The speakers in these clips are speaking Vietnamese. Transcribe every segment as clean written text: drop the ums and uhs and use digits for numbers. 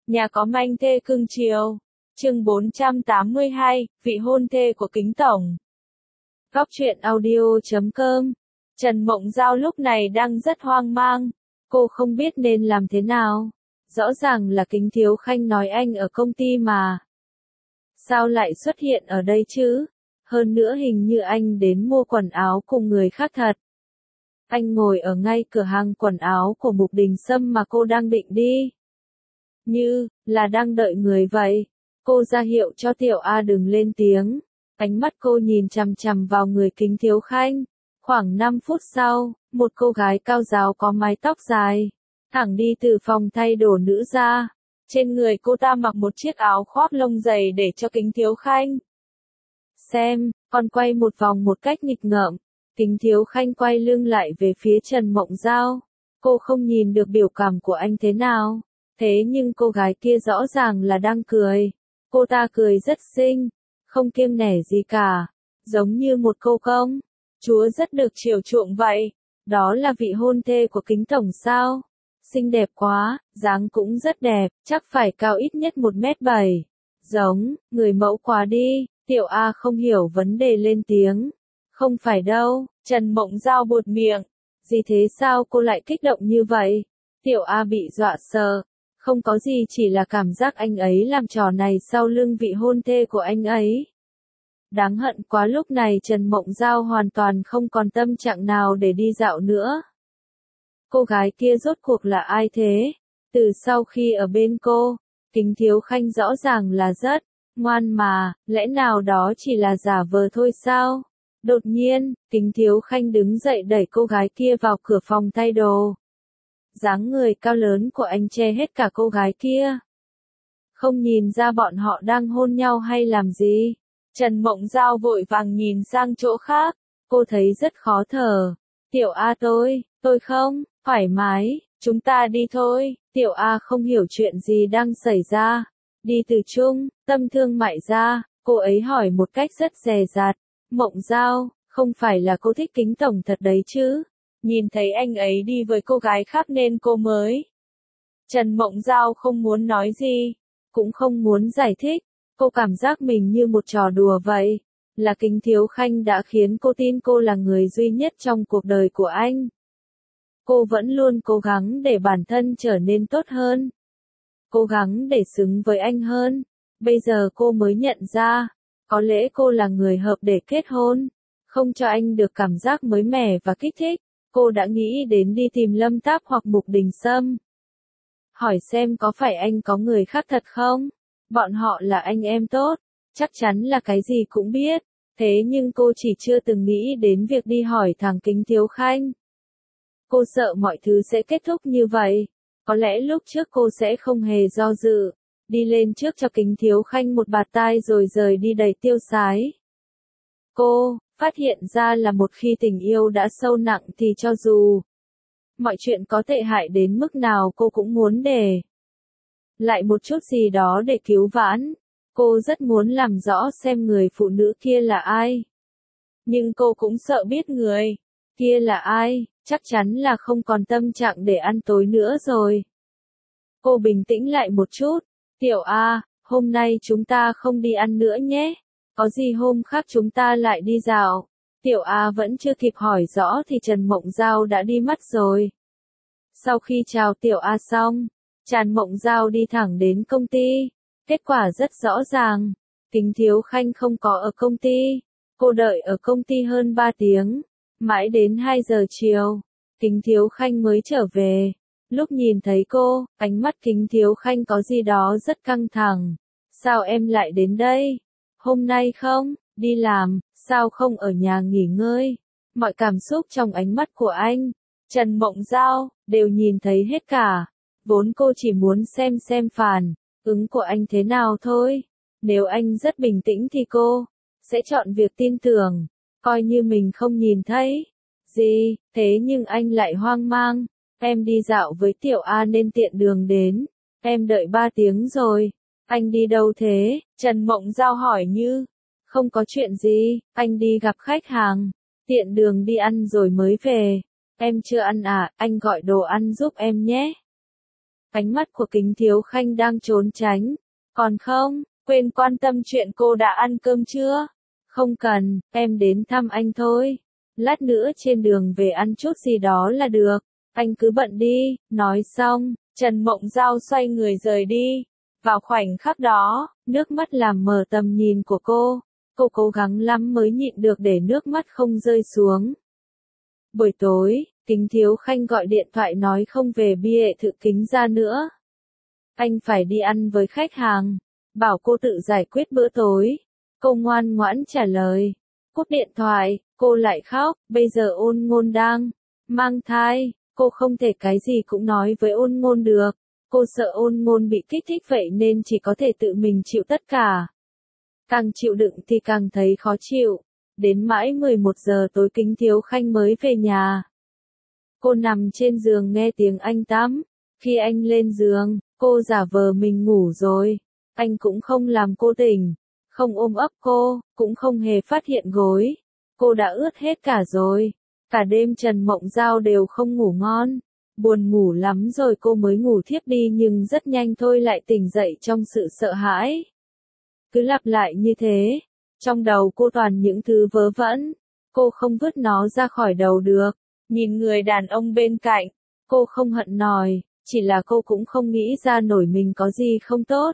Nhà có manh thê cưng chiều. Chương 482, vị hôn thê của Kính Tổng. Góc truyện audio.com. Trần Mộng Giao lúc này đang rất hoang mang. Cô không biết nên làm thế nào. Rõ ràng là Kính Thiếu Khanh nói anh ở công ty mà. Sao lại xuất hiện ở đây chứ? Hơn nữa hình như anh đến mua quần áo cùng người khác thật. Anh ngồi ở ngay cửa hàng quần áo của Mục Đình Sâm mà cô đang định đi. Như là đang đợi người vậy. Cô ra hiệu cho Tiểu A đừng lên tiếng. Ánh mắt cô nhìn chằm chằm vào người Kính Thiếu Khanh. Khoảng 5 phút sau, một cô gái cao ráo có mái tóc dài, thẳng đi từ phòng thay đồ nữ ra. Trên người cô ta mặc một chiếc áo khoác lông dày để cho Kính Thiếu Khanh xem, còn quay một vòng một cách nghịch ngợm. Kính Thiếu Khanh quay lưng lại về phía Trần Mộng Giao. Cô không nhìn được biểu cảm của anh thế nào. Thế nhưng cô gái kia rõ ràng là đang cười. Cô ta cười rất xinh, không kiêng nể gì cả, giống như một cô công chúa rất được chiều chuộng vậy. Đó là vị hôn thê của Kính Tổng sao? Xinh đẹp quá, dáng cũng rất đẹp, chắc phải cao ít nhất 1m7. Giống, người mẫu quá đi. Tiểu A không hiểu vấn đề lên tiếng. Không phải đâu, Trần Mộng Giao buột miệng. Gì thế sao cô lại kích động như vậy? Tiểu A bị dọa sợ. Không có gì, chỉ là cảm giác anh ấy làm trò này sau lưng vị hôn thê của anh ấy. Đáng hận quá, lúc này Trần Mộng Giao hoàn toàn không còn tâm trạng nào để đi dạo nữa. Cô gái kia rốt cuộc là ai thế? Từ sau khi ở bên cô, Kính Thiếu Khanh rõ ràng là rất ngoan mà, lẽ nào đó chỉ là giả vờ thôi sao? Đột nhiên, Kính Thiếu Khanh đứng dậy đẩy cô gái kia vào cửa phòng thay đồ. Dáng người cao lớn của anh che hết cả cô gái kia. Không nhìn ra bọn họ đang hôn nhau hay làm gì. Trần Mộng Giao vội vàng nhìn sang chỗ khác. Cô thấy rất khó thở. Tiểu A tôi không, thoải mái, chúng ta đi thôi. Tiểu A không hiểu chuyện gì đang xảy ra. Đi từ Trung Tâm Thương Mại ra, cô ấy hỏi một cách rất dè dặt. Mộng Giao, không phải là cô thích Kính Tổng thật đấy chứ? Nhìn thấy anh ấy đi với cô gái khác nên cô mới. Trần Mộng Giao không muốn nói gì, cũng không muốn giải thích. Cô cảm giác mình như một trò đùa vậy. Là Kính Thiếu Khanh đã khiến cô tin cô là người duy nhất trong cuộc đời của anh. Cô vẫn luôn cố gắng để bản thân trở nên tốt hơn. Cố gắng để xứng với anh hơn. Bây giờ cô mới nhận ra, có lẽ cô là người hợp để kết hôn. Không cho anh được cảm giác mới mẻ và kích thích. Cô đã nghĩ đến đi tìm Lâm Táp hoặc Mục Đình Sâm. Hỏi xem có phải anh có người khác thật không? Bọn họ là anh em tốt, chắc chắn là cái gì cũng biết. Thế nhưng cô chỉ chưa từng nghĩ đến việc đi hỏi thằng Kính Thiếu Khanh. Cô sợ mọi thứ sẽ kết thúc như vậy. Có lẽ lúc trước cô sẽ không hề do dự. Đi lên trước cho Kính Thiếu Khanh một bạt tai rồi rời đi đầy tiêu sái. Cô phát hiện ra là một khi tình yêu đã sâu nặng thì cho dù mọi chuyện có tệ hại đến mức nào cô cũng muốn để lại một chút gì đó để cứu vãn. Cô rất muốn làm rõ xem người phụ nữ kia là ai. Nhưng cô cũng sợ biết người kia là ai, chắc chắn là không còn tâm trạng để ăn tối nữa rồi. Cô bình tĩnh lại một chút. Tiểu A, hôm nay chúng ta không đi ăn nữa nhé. Có gì hôm khác chúng ta lại đi dạo. Tiểu A vẫn chưa kịp hỏi rõ thì Trần Mộng Giao đã đi mất rồi. Sau khi chào Tiểu A xong, Trần Mộng Giao đi thẳng đến công ty. Kết quả rất rõ ràng. Kính Thiếu Khanh không có ở công ty. Cô đợi ở công ty hơn 3 tiếng. Mãi đến 2 giờ chiều, Kính Thiếu Khanh mới trở về. Lúc nhìn thấy cô, ánh mắt Kính Thiếu Khanh có gì đó rất căng thẳng. Sao em lại đến đây? Hôm nay không, đi làm, sao không ở nhà nghỉ ngơi? Mọi cảm xúc trong ánh mắt của anh, Trần Mộng Giao, đều nhìn thấy hết cả. Vốn cô chỉ muốn xem phản ứng của anh thế nào thôi. Nếu anh rất bình tĩnh thì cô sẽ chọn việc tin tưởng, coi như mình không nhìn thấy gì. Thế nhưng anh lại hoang mang. Em đi dạo với Tiểu A nên tiện đường đến. Em đợi 3 tiếng rồi. Anh đi đâu thế? Trần Mộng Giao hỏi như không có chuyện gì. Anh đi gặp khách hàng. Tiện đường đi ăn rồi mới về. Em chưa ăn à, anh gọi đồ ăn giúp em nhé. Ánh mắt của Kính Thiếu Khanh đang trốn tránh. Còn không, quên quan tâm chuyện cô đã ăn cơm chưa? Không cần, em đến thăm anh thôi. Lát nữa trên đường về ăn chút gì đó là được. Anh cứ bận đi. Nói xong, Trần Mộng Giao xoay người rời đi. Vào khoảnh khắc đó, nước mắt làm mờ tầm nhìn của cô. Cô cố gắng lắm mới nhịn được để nước mắt không rơi xuống. Buổi tối, Kính Thiếu Khanh gọi điện thoại nói không về bia thự Kính gia nữa. Anh phải đi ăn với khách hàng. Bảo cô tự giải quyết bữa tối. Cô ngoan ngoãn trả lời. Cúp điện thoại, cô lại khóc. Bây giờ Ôn Ngôn đang mang thai. Cô không thể cái gì cũng nói với Ôn Ngôn được. Cô sợ Ôn Ngôn bị kích thích vậy nên chỉ có thể tự mình chịu tất cả. Càng chịu đựng thì càng thấy khó chịu. Đến mãi 11 giờ tối Kính Thiếu Khanh mới về nhà. Cô nằm trên giường nghe tiếng anh tắm. Khi anh lên giường, cô giả vờ mình ngủ rồi. Anh cũng không làm cô tỉnh, không ôm ấp cô, cũng không hề phát hiện gối. Cô đã ướt hết cả rồi. Cả đêm Trần Mộng Giao đều không ngủ ngon. Buồn ngủ lắm rồi cô mới ngủ thiếp đi nhưng rất nhanh thôi lại tỉnh dậy trong sự sợ hãi. Cứ lặp lại như thế. Trong đầu cô toàn những thứ vớ vẩn. Cô không vứt nó ra khỏi đầu được. Nhìn người đàn ông bên cạnh, cô không hận nổi, chỉ là cô cũng không nghĩ ra nổi mình có gì không tốt.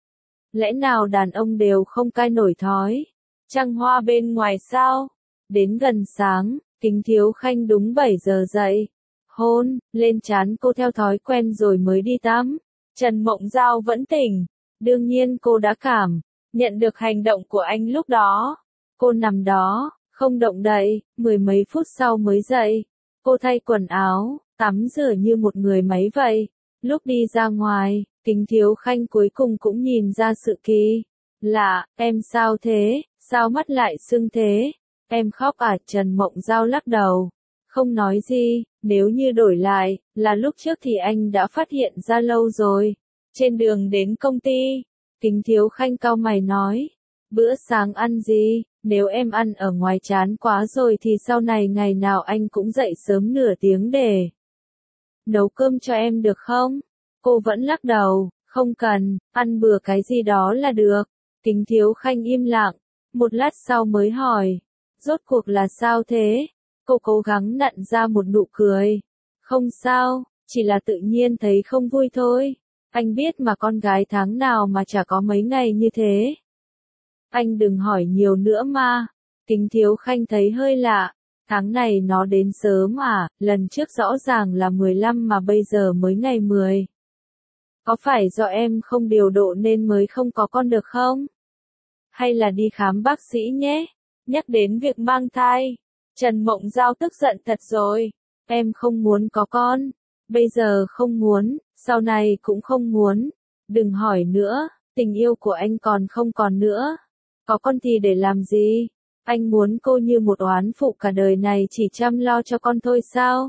Lẽ nào đàn ông đều không cai nổi thói? Trăng hoa bên ngoài sao? Đến gần sáng, Kính Thiếu Khanh đúng 7 giờ dậy. Hôn lên trán cô theo thói quen rồi mới đi tắm. Trần Mộng Giao vẫn tỉnh. Đương nhiên cô đã nhận được hành động của anh lúc đó. Cô nằm đó, không động đậy, 10 mấy phút sau mới dậy. Cô thay quần áo, tắm rửa như một người máy vậy. Lúc đi ra ngoài, Kính Thiếu Khanh cuối cùng cũng nhìn ra sự kỳ lạ. Em sao thế? Sao mắt lại sưng thế? Em khóc à? Trần Mộng Giao lắc đầu. Không nói gì, nếu như đổi lại, là lúc trước thì anh đã phát hiện ra lâu rồi. Trên đường đến công ty, Kính Thiếu Khanh cau mày nói. Bữa sáng ăn gì? Nếu em ăn ở ngoài chán quá rồi thì sau này ngày nào anh cũng dậy sớm nửa tiếng để nấu cơm cho em được không? Cô vẫn lắc đầu, không cần, ăn bừa cái gì đó là được. Kính Thiếu Khanh im lặng, một lát sau mới hỏi, rốt cuộc là sao thế? Cô cố gắng nặn ra một nụ cười. Không sao, chỉ là tự nhiên thấy không vui thôi. Anh biết mà con gái tháng nào mà chả có mấy ngày như thế. Anh đừng hỏi nhiều nữa mà. Kính Thiếu Khanh thấy hơi lạ. Tháng này nó đến sớm à, lần trước rõ ràng là 15 mà bây giờ mới ngày 10. Có phải do em không điều độ nên mới không có con được không? Hay là đi khám bác sĩ nhé? Nhắc đến việc mang thai, Trần Mộng Giao tức giận thật rồi. Em không muốn có con. Bây giờ không muốn, sau này cũng không muốn. Đừng hỏi nữa, tình yêu của anh còn không còn nữa. Có con thì để làm gì? Anh muốn cô như một oán phụ cả đời này chỉ chăm lo cho con thôi sao?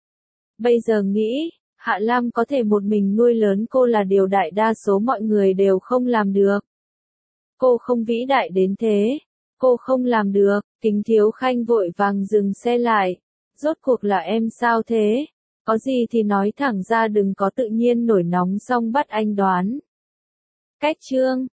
Bây giờ nghĩ, Hạ Lam có thể một mình nuôi lớn cô là điều đại đa số mọi người đều không làm được. Cô không vĩ đại đến thế. Cô không làm được. Kính Thiếu Khanh vội vàng dừng xe lại. Rốt cuộc là em sao thế? Có gì thì nói thẳng ra đừng có tự nhiên nổi nóng xong bắt anh đoán. Cách chương